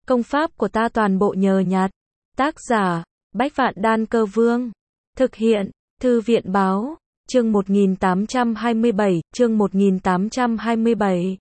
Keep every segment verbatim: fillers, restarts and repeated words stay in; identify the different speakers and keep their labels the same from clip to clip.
Speaker 1: Công pháp của ta toàn bộ nhờ nhặt. Tác giả, Bách Vạn Đan Cơ Vương. Thực hiện, Thư viện báo, chương một nghìn tám trăm hai mươi bảy, chương một nghìn tám trăm hai mươi bảy.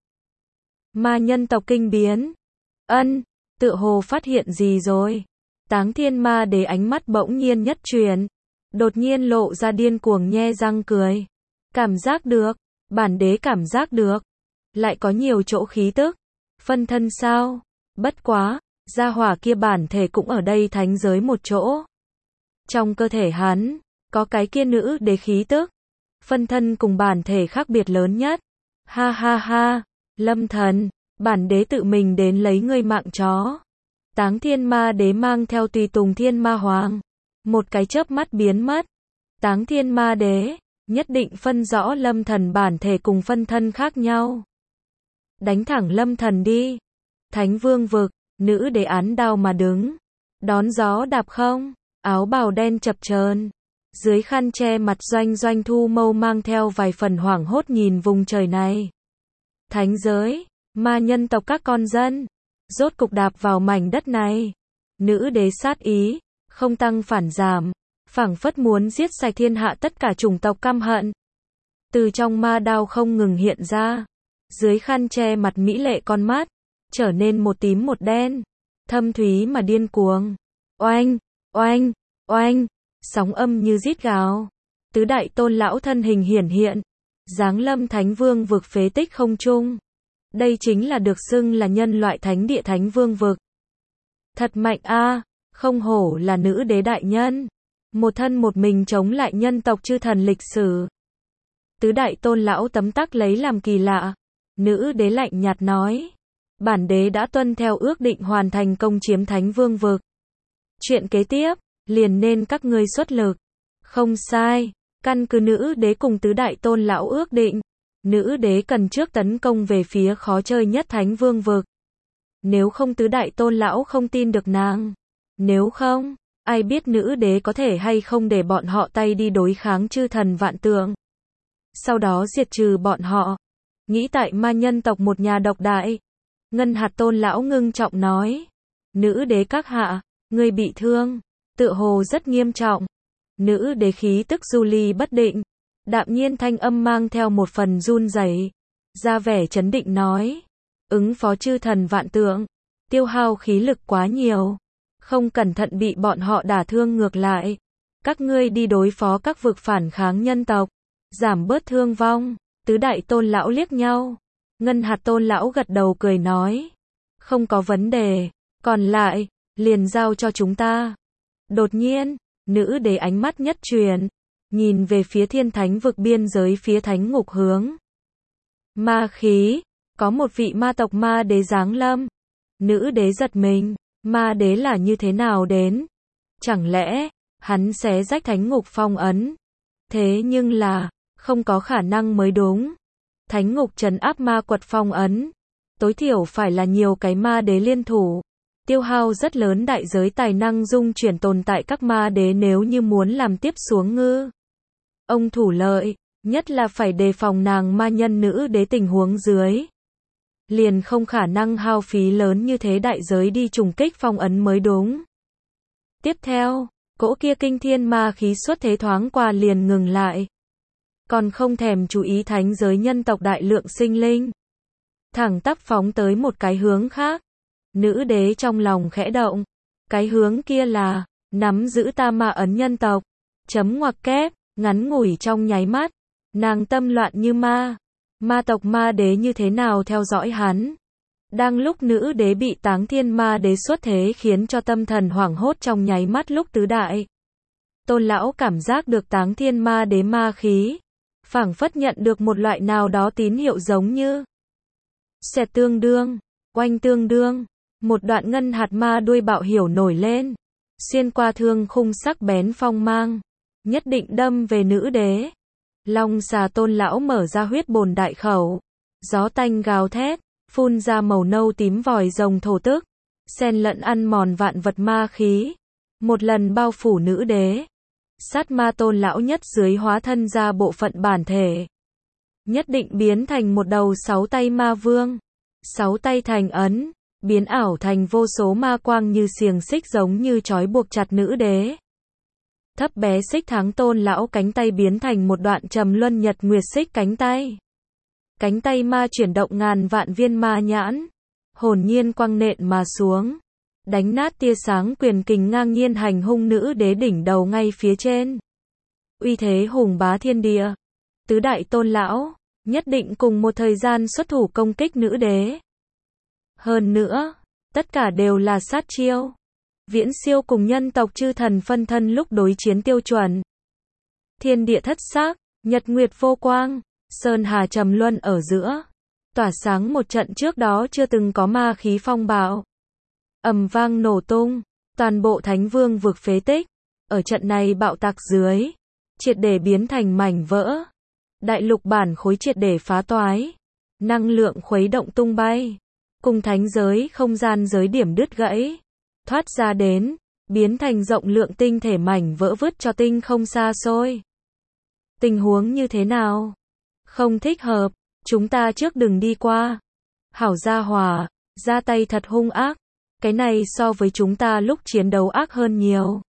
Speaker 1: Ma nhân tộc kinh biến. Ân, tựa hồ phát hiện gì rồi? Táng Thiên Ma Đế ánh mắt bỗng nhiên nhất chuyển, đột nhiên lộ ra điên cuồng nhe răng cười. Cảm giác được, bản đế cảm giác được, lại có nhiều chỗ khí tức. Phân thân sao? Bất quá, gia hỏa kia bản thể cũng ở đây thánh giới một chỗ. Trong cơ thể hắn, có cái kia nữ đế khí tức. Phân thân cùng bản thể khác biệt lớn nhất. Ha ha ha, Lâm Thần, bản đế tự mình đến lấy ngươi mạng chó. Táng Thiên Ma Đế mang theo tùy tùng Thiên Ma Hoàng, một cái chớp mắt biến mất. Táng Thiên Ma Đế nhất định phân rõ Lâm Thần bản thể cùng phân thân khác nhau. Đánh thẳng Lâm Thần đi. Thánh Vương vực, nữ đế án đao mà đứng, đón gió đạp không, áo bào đen chập chờn, dưới khăn che mặt Doanh Doanh Thu Mâu mang theo vài phần hoảng hốt nhìn vùng trời này. Thánh giới, ma nhân tộc các con dân, rốt cục đạp vào mảnh đất này. Nữ đế sát ý, không tăng phản giảm, phảng phất muốn giết sạch thiên hạ tất cả chủng tộc căm hận. Từ trong ma đao không ngừng hiện ra, dưới khăn che mặt mỹ lệ con mắt, trở nên một tím một đen, thâm thúy mà điên cuồng. Oanh, oanh, oanh, sóng âm như rít gào. Tứ đại tôn lão thân hình hiển hiện, giáng lâm Thánh Vương vực phế tích không trung. Đây chính là được xưng là nhân loại thánh địa Thánh Vương vực. Thật mạnh a, à, không hổ là nữ đế đại nhân. Một thân một mình chống lại nhân tộc chư thần lịch sử. Tứ đại tôn lão tấm tắc lấy làm kỳ lạ. Nữ đế lạnh nhạt nói. Bản đế đã tuân theo ước định hoàn thành công chiếm Thánh Vương vực. Chuyện kế tiếp, liền nên các ngươi xuất lực. Không sai, căn cứ nữ đế cùng tứ đại tôn lão ước định. Nữ đế cần trước tấn công về phía khó chơi nhất Thánh Vương vực. Nếu không tứ đại tôn lão không tin được nàng. Nếu không, ai biết nữ đế có thể hay không để bọn họ tay đi đối kháng chư thần vạn tượng. Sau đó diệt trừ bọn họ. Nghĩ tại ma nhân tộc một nhà độc đại. Ngân hạt tôn lão ngưng trọng nói. Nữ đế các hạ, ngươi bị thương, tựa hồ rất nghiêm trọng. Nữ đế khí tức du ly bất định. Đạm nhiên thanh âm mang theo một phần run rẩy, ra vẻ chấn định nói. Ứng phó chư thần vạn tượng, tiêu hao khí lực quá nhiều. Không cẩn thận bị bọn họ đả thương ngược lại. Các ngươi đi đối phó các vực phản kháng nhân tộc, giảm bớt thương vong. Tứ đại tôn lão liếc nhau. Ngân hạt tôn lão gật đầu cười nói. Không có vấn đề, còn lại, liền giao cho chúng ta. Đột nhiên, nữ đế ánh mắt nhất truyền, nhìn về phía thiên thánh vực biên giới phía thánh ngục hướng. Ma khí, có một vị ma tộc ma đế giáng lâm. Nữ đế giật mình, ma đế là như thế nào đến? Chẳng lẽ, hắn xé rách thánh ngục phong ấn? Thế nhưng là, không có khả năng mới đúng. Thánh ngục trấn áp ma quật phong ấn, tối thiểu phải là nhiều cái ma đế liên thủ, tiêu hao rất lớn đại giới tài năng dung chuyển tồn tại các ma đế nếu như muốn làm tiếp xuống ngư. Ông thủ lợi, nhất là phải đề phòng nàng ma nhân nữ đế tình huống dưới. Liền không khả năng hao phí lớn như thế đại giới đi trùng kích phong ấn mới đúng. Tiếp theo, cỗ kia kinh thiên ma khí xuất thế thoáng qua liền ngừng lại. Còn không thèm chú ý thánh giới nhân tộc đại lượng sinh linh. Thẳng tắp phóng tới một cái hướng khác. Nữ đế trong lòng khẽ động. Cái hướng kia là, nắm giữ ta ma ấn nhân tộc. Chấm ngoặc kép, ngắn ngủi trong nháy mắt. Nàng tâm loạn như ma. Ma tộc ma đế như thế nào theo dõi hắn. Đang lúc nữ đế bị Táng Thiên Ma Đế xuất thế khiến cho tâm thần hoảng hốt trong nháy mắt lúc tứ đại tôn lão cảm giác được Táng Thiên Ma Đế ma khí. Phảng phất nhận được một loại nào đó tín hiệu giống như xẹt tương đương, oanh tương đương, một đoạn ngân hạt ma đuôi bạo hiểu nổi lên, xuyên qua thương khung sắc bén phong mang, nhất định đâm về nữ đế. Long xà tôn lão mở ra huyết bồn đại khẩu, gió tanh gào thét, phun ra màu nâu tím vòi rồng thổ tức, xen lẫn ăn mòn vạn vật ma khí, một lần bao phủ nữ đế. Sát ma tôn lão nhất dưới hóa thân ra bộ phận bản thể, nhất định biến thành một đầu sáu tay ma vương. Sáu tay thành ấn, biến ảo thành vô số ma quang như xiềng xích giống như trói buộc chặt nữ đế. Thấp bé xích tháng tôn lão cánh tay biến thành một đoạn trầm luân nhật nguyệt xích cánh tay. Cánh tay ma chuyển động ngàn vạn viên ma nhãn, hồn nhiên quăng nện mà xuống, đánh nát tia sáng quyền kình ngang nhiên hành hung nữ đế đỉnh đầu ngay phía trên. Uy thế hùng bá thiên địa. Tứ đại tôn lão nhất định cùng một thời gian xuất thủ công kích nữ đế. Hơn nữa, tất cả đều là sát chiêu. Viễn siêu cùng nhân tộc chư thần phân thân lúc đối chiến tiêu chuẩn. Thiên địa thất sắc, nhật nguyệt vô quang, sơn hà trầm luân ở giữa, tỏa sáng một trận trước đó chưa từng có ma khí phong bạo. Ầm vang nổ tung, toàn bộ Thánh Vương vực phế tích, ở trận này bạo tạc dưới, triệt để biến thành mảnh vỡ. Đại lục bản khối triệt để phá toái, năng lượng khuấy động tung bay, cùng thánh giới không gian giới điểm đứt gãy, thoát ra đến, biến thành rộng lượng tinh thể mảnh vỡ vứt cho tinh không xa xôi. Tình huống như thế nào? Không thích hợp, chúng ta trước đừng đi qua. Hảo gia hòa, ra tay thật hung ác, cái này so với chúng ta lúc chiến đấu ác hơn nhiều.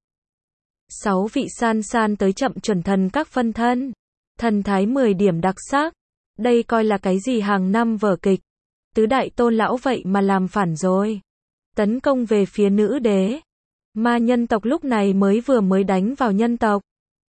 Speaker 1: Sáu vị san san tới chậm chuẩn thần các phân thân, thần thái mười điểm đặc sắc, đây coi là cái gì hàng năm vở kịch. Tứ đại tôn lão vậy mà làm phản rồi. Tấn công về phía nữ đế. Ma nhân tộc lúc này mới vừa mới đánh vào nhân tộc.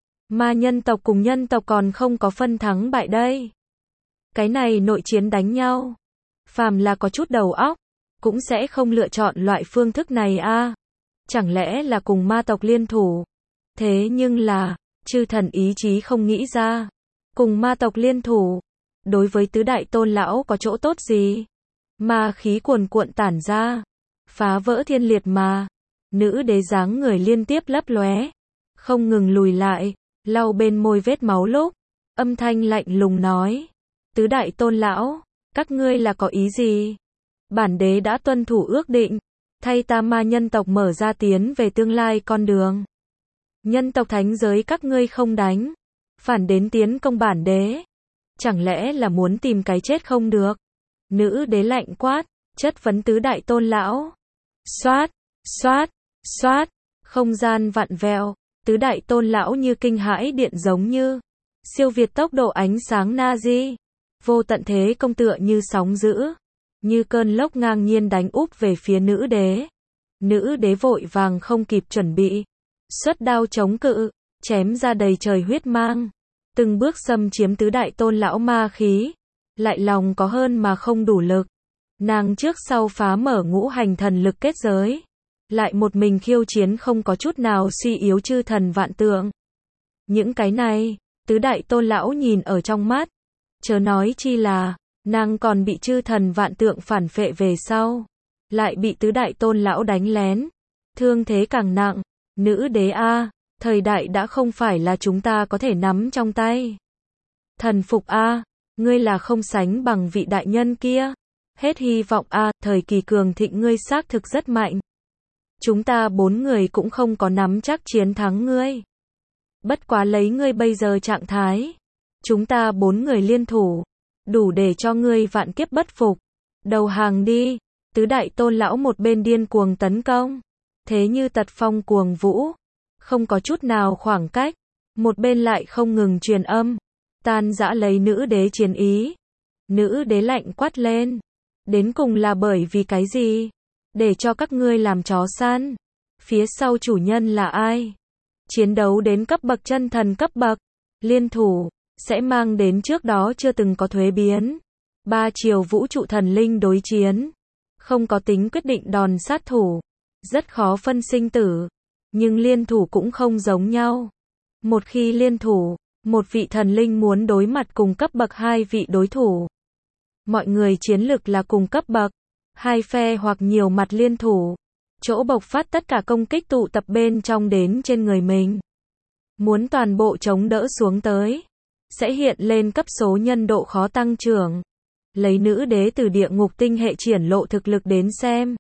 Speaker 1: Ma nhân tộc cùng nhân tộc còn không có phân thắng bại đây. Cái này nội chiến đánh nhau. Phàm là có chút đầu óc, cũng sẽ không lựa chọn loại phương thức này a. À. Chẳng lẽ là cùng ma tộc liên thủ? Thế nhưng là, chư thần ý chí không nghĩ ra. Cùng ma tộc liên thủ, đối với tứ đại tôn lão có chỗ tốt gì? Ma khí cuồn cuộn tản ra, phá vỡ thiên liệt mà. Nữ đế dáng người liên tiếp lấp lóe, không ngừng lùi lại, lau bên môi vết máu lúc, âm thanh lạnh lùng nói: "Tứ đại tôn lão, các ngươi là có ý gì? Bản đế đã tuân thủ ước định, thay ta ma nhân tộc mở ra tiến về tương lai con đường. Nhân tộc thánh giới các ngươi không đánh, phản đến tiến công bản đế, chẳng lẽ là muốn tìm cái chết không được?" Nữ đế lạnh quát, chất vấn tứ đại tôn lão. Xoát, xoát, xoát, không gian vặn vẹo, tứ đại tôn lão như kinh hãi điện giống như siêu việt tốc độ ánh sáng Nazi, vô tận thế công tựa như sóng dữ, như cơn lốc ngang nhiên đánh úp về phía nữ đế. Nữ đế vội vàng không kịp chuẩn bị, xuất đao chống cự, chém ra đầy trời huyết mang, từng bước xâm chiếm tứ đại tôn lão ma khí, lại lòng có hơn mà không đủ lực. Nàng trước sau phá mở ngũ hành thần lực kết giới, lại một mình khiêu chiến không có chút nào suy yếu chư thần vạn tượng. Những cái này, tứ đại tôn lão nhìn ở trong mắt, chớ nói chi là, nàng còn bị chư thần vạn tượng phản phệ về sau, lại bị tứ đại tôn lão đánh lén, thương thế càng nặng. Nữ đế a, thời đại đã không phải là chúng ta có thể nắm trong tay. Thần phục a, ngươi là không sánh bằng vị đại nhân kia. Hết hy vọng a, thời kỳ cường thịnh ngươi xác thực rất mạnh. Chúng ta bốn người cũng không có nắm chắc chiến thắng ngươi. Bất quá lấy ngươi bây giờ trạng thái, chúng ta bốn người liên thủ, đủ để cho ngươi vạn kiếp bất phục. Đầu hàng đi. Tứ đại tôn lão một bên điên cuồng tấn công, thế như tật phong cuồng vũ, không có chút nào khoảng cách, một bên lại không ngừng truyền âm, tan rã lấy nữ đế chiến ý. Nữ đế lạnh quát lên, đến cùng là bởi vì cái gì? Để cho các ngươi làm chó săn. Phía sau chủ nhân là ai? Chiến đấu đến cấp bậc chân thần cấp bậc, liên thủ, sẽ mang đến trước đó chưa từng có thuế biến. Ba chiều vũ trụ thần linh đối chiến, không có tính quyết định đòn sát thủ, rất khó phân sinh tử, nhưng liên thủ cũng không giống nhau. Một khi liên thủ, một vị thần linh muốn đối mặt cùng cấp bậc hai vị đối thủ. Mọi người chiến lực là cùng cấp bậc, hai phe hoặc nhiều mặt liên thủ, chỗ bộc phát tất cả công kích tụ tập bên trong đến trên người mình. Muốn toàn bộ chống đỡ xuống tới, sẽ hiện lên cấp số nhân độ khó tăng trưởng. Lấy nữ đế từ địa ngục tinh hệ triển lộ thực lực đến xem,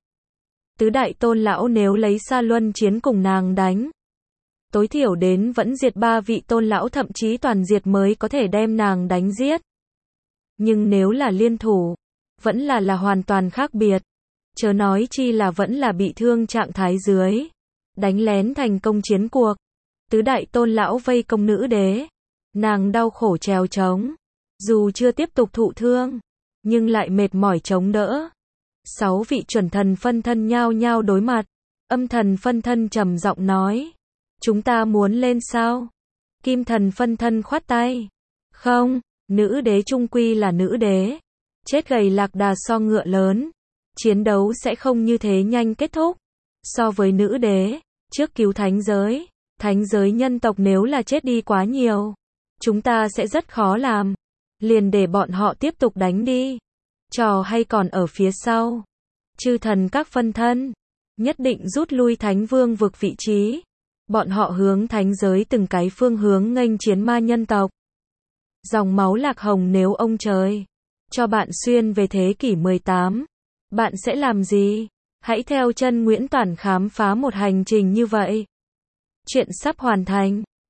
Speaker 1: tứ đại tôn lão nếu lấy Sa Luân chiến cùng nàng đánh, tối thiểu đến vẫn diệt ba vị tôn lão, thậm chí toàn diệt mới có thể đem nàng đánh giết. Nhưng nếu là liên thủ, vẫn là là hoàn toàn khác biệt. Chớ nói chi là vẫn là bị thương trạng thái dưới. Đánh lén thành công chiến cuộc. Tứ đại tôn lão vây công nữ đế. Nàng đau khổ trèo trống. Dù chưa tiếp tục thụ thương, nhưng lại mệt mỏi chống đỡ. Sáu vị chuẩn thần phân thân nhao nhao đối mặt. Âm thần phân thân trầm giọng nói. Chúng ta muốn lên sao? Kim thần phân thân khoát tay. Không, nữ đế trung quy là nữ đế. Chết gầy lạc đà so ngựa lớn. Chiến đấu sẽ không như thế nhanh kết thúc. So với nữ đế, trước cứu thánh giới, thánh giới nhân tộc nếu là chết đi quá nhiều, chúng ta sẽ rất khó làm. Liền để bọn họ tiếp tục đánh đi. Trò hay còn ở phía sau. Chư thần các phân thân, nhất định rút lui thánh vương vực vị trí. Bọn họ hướng thánh giới từng cái phương hướng nghênh chiến ma nhân tộc. Dòng máu lạc hồng nếu ông trời cho bạn xuyên về thế kỷ mười tám, bạn sẽ làm gì? Hãy theo chân Nguyễn Toản khám phá một hành trình như vậy. Chuyện sắp hoàn thành.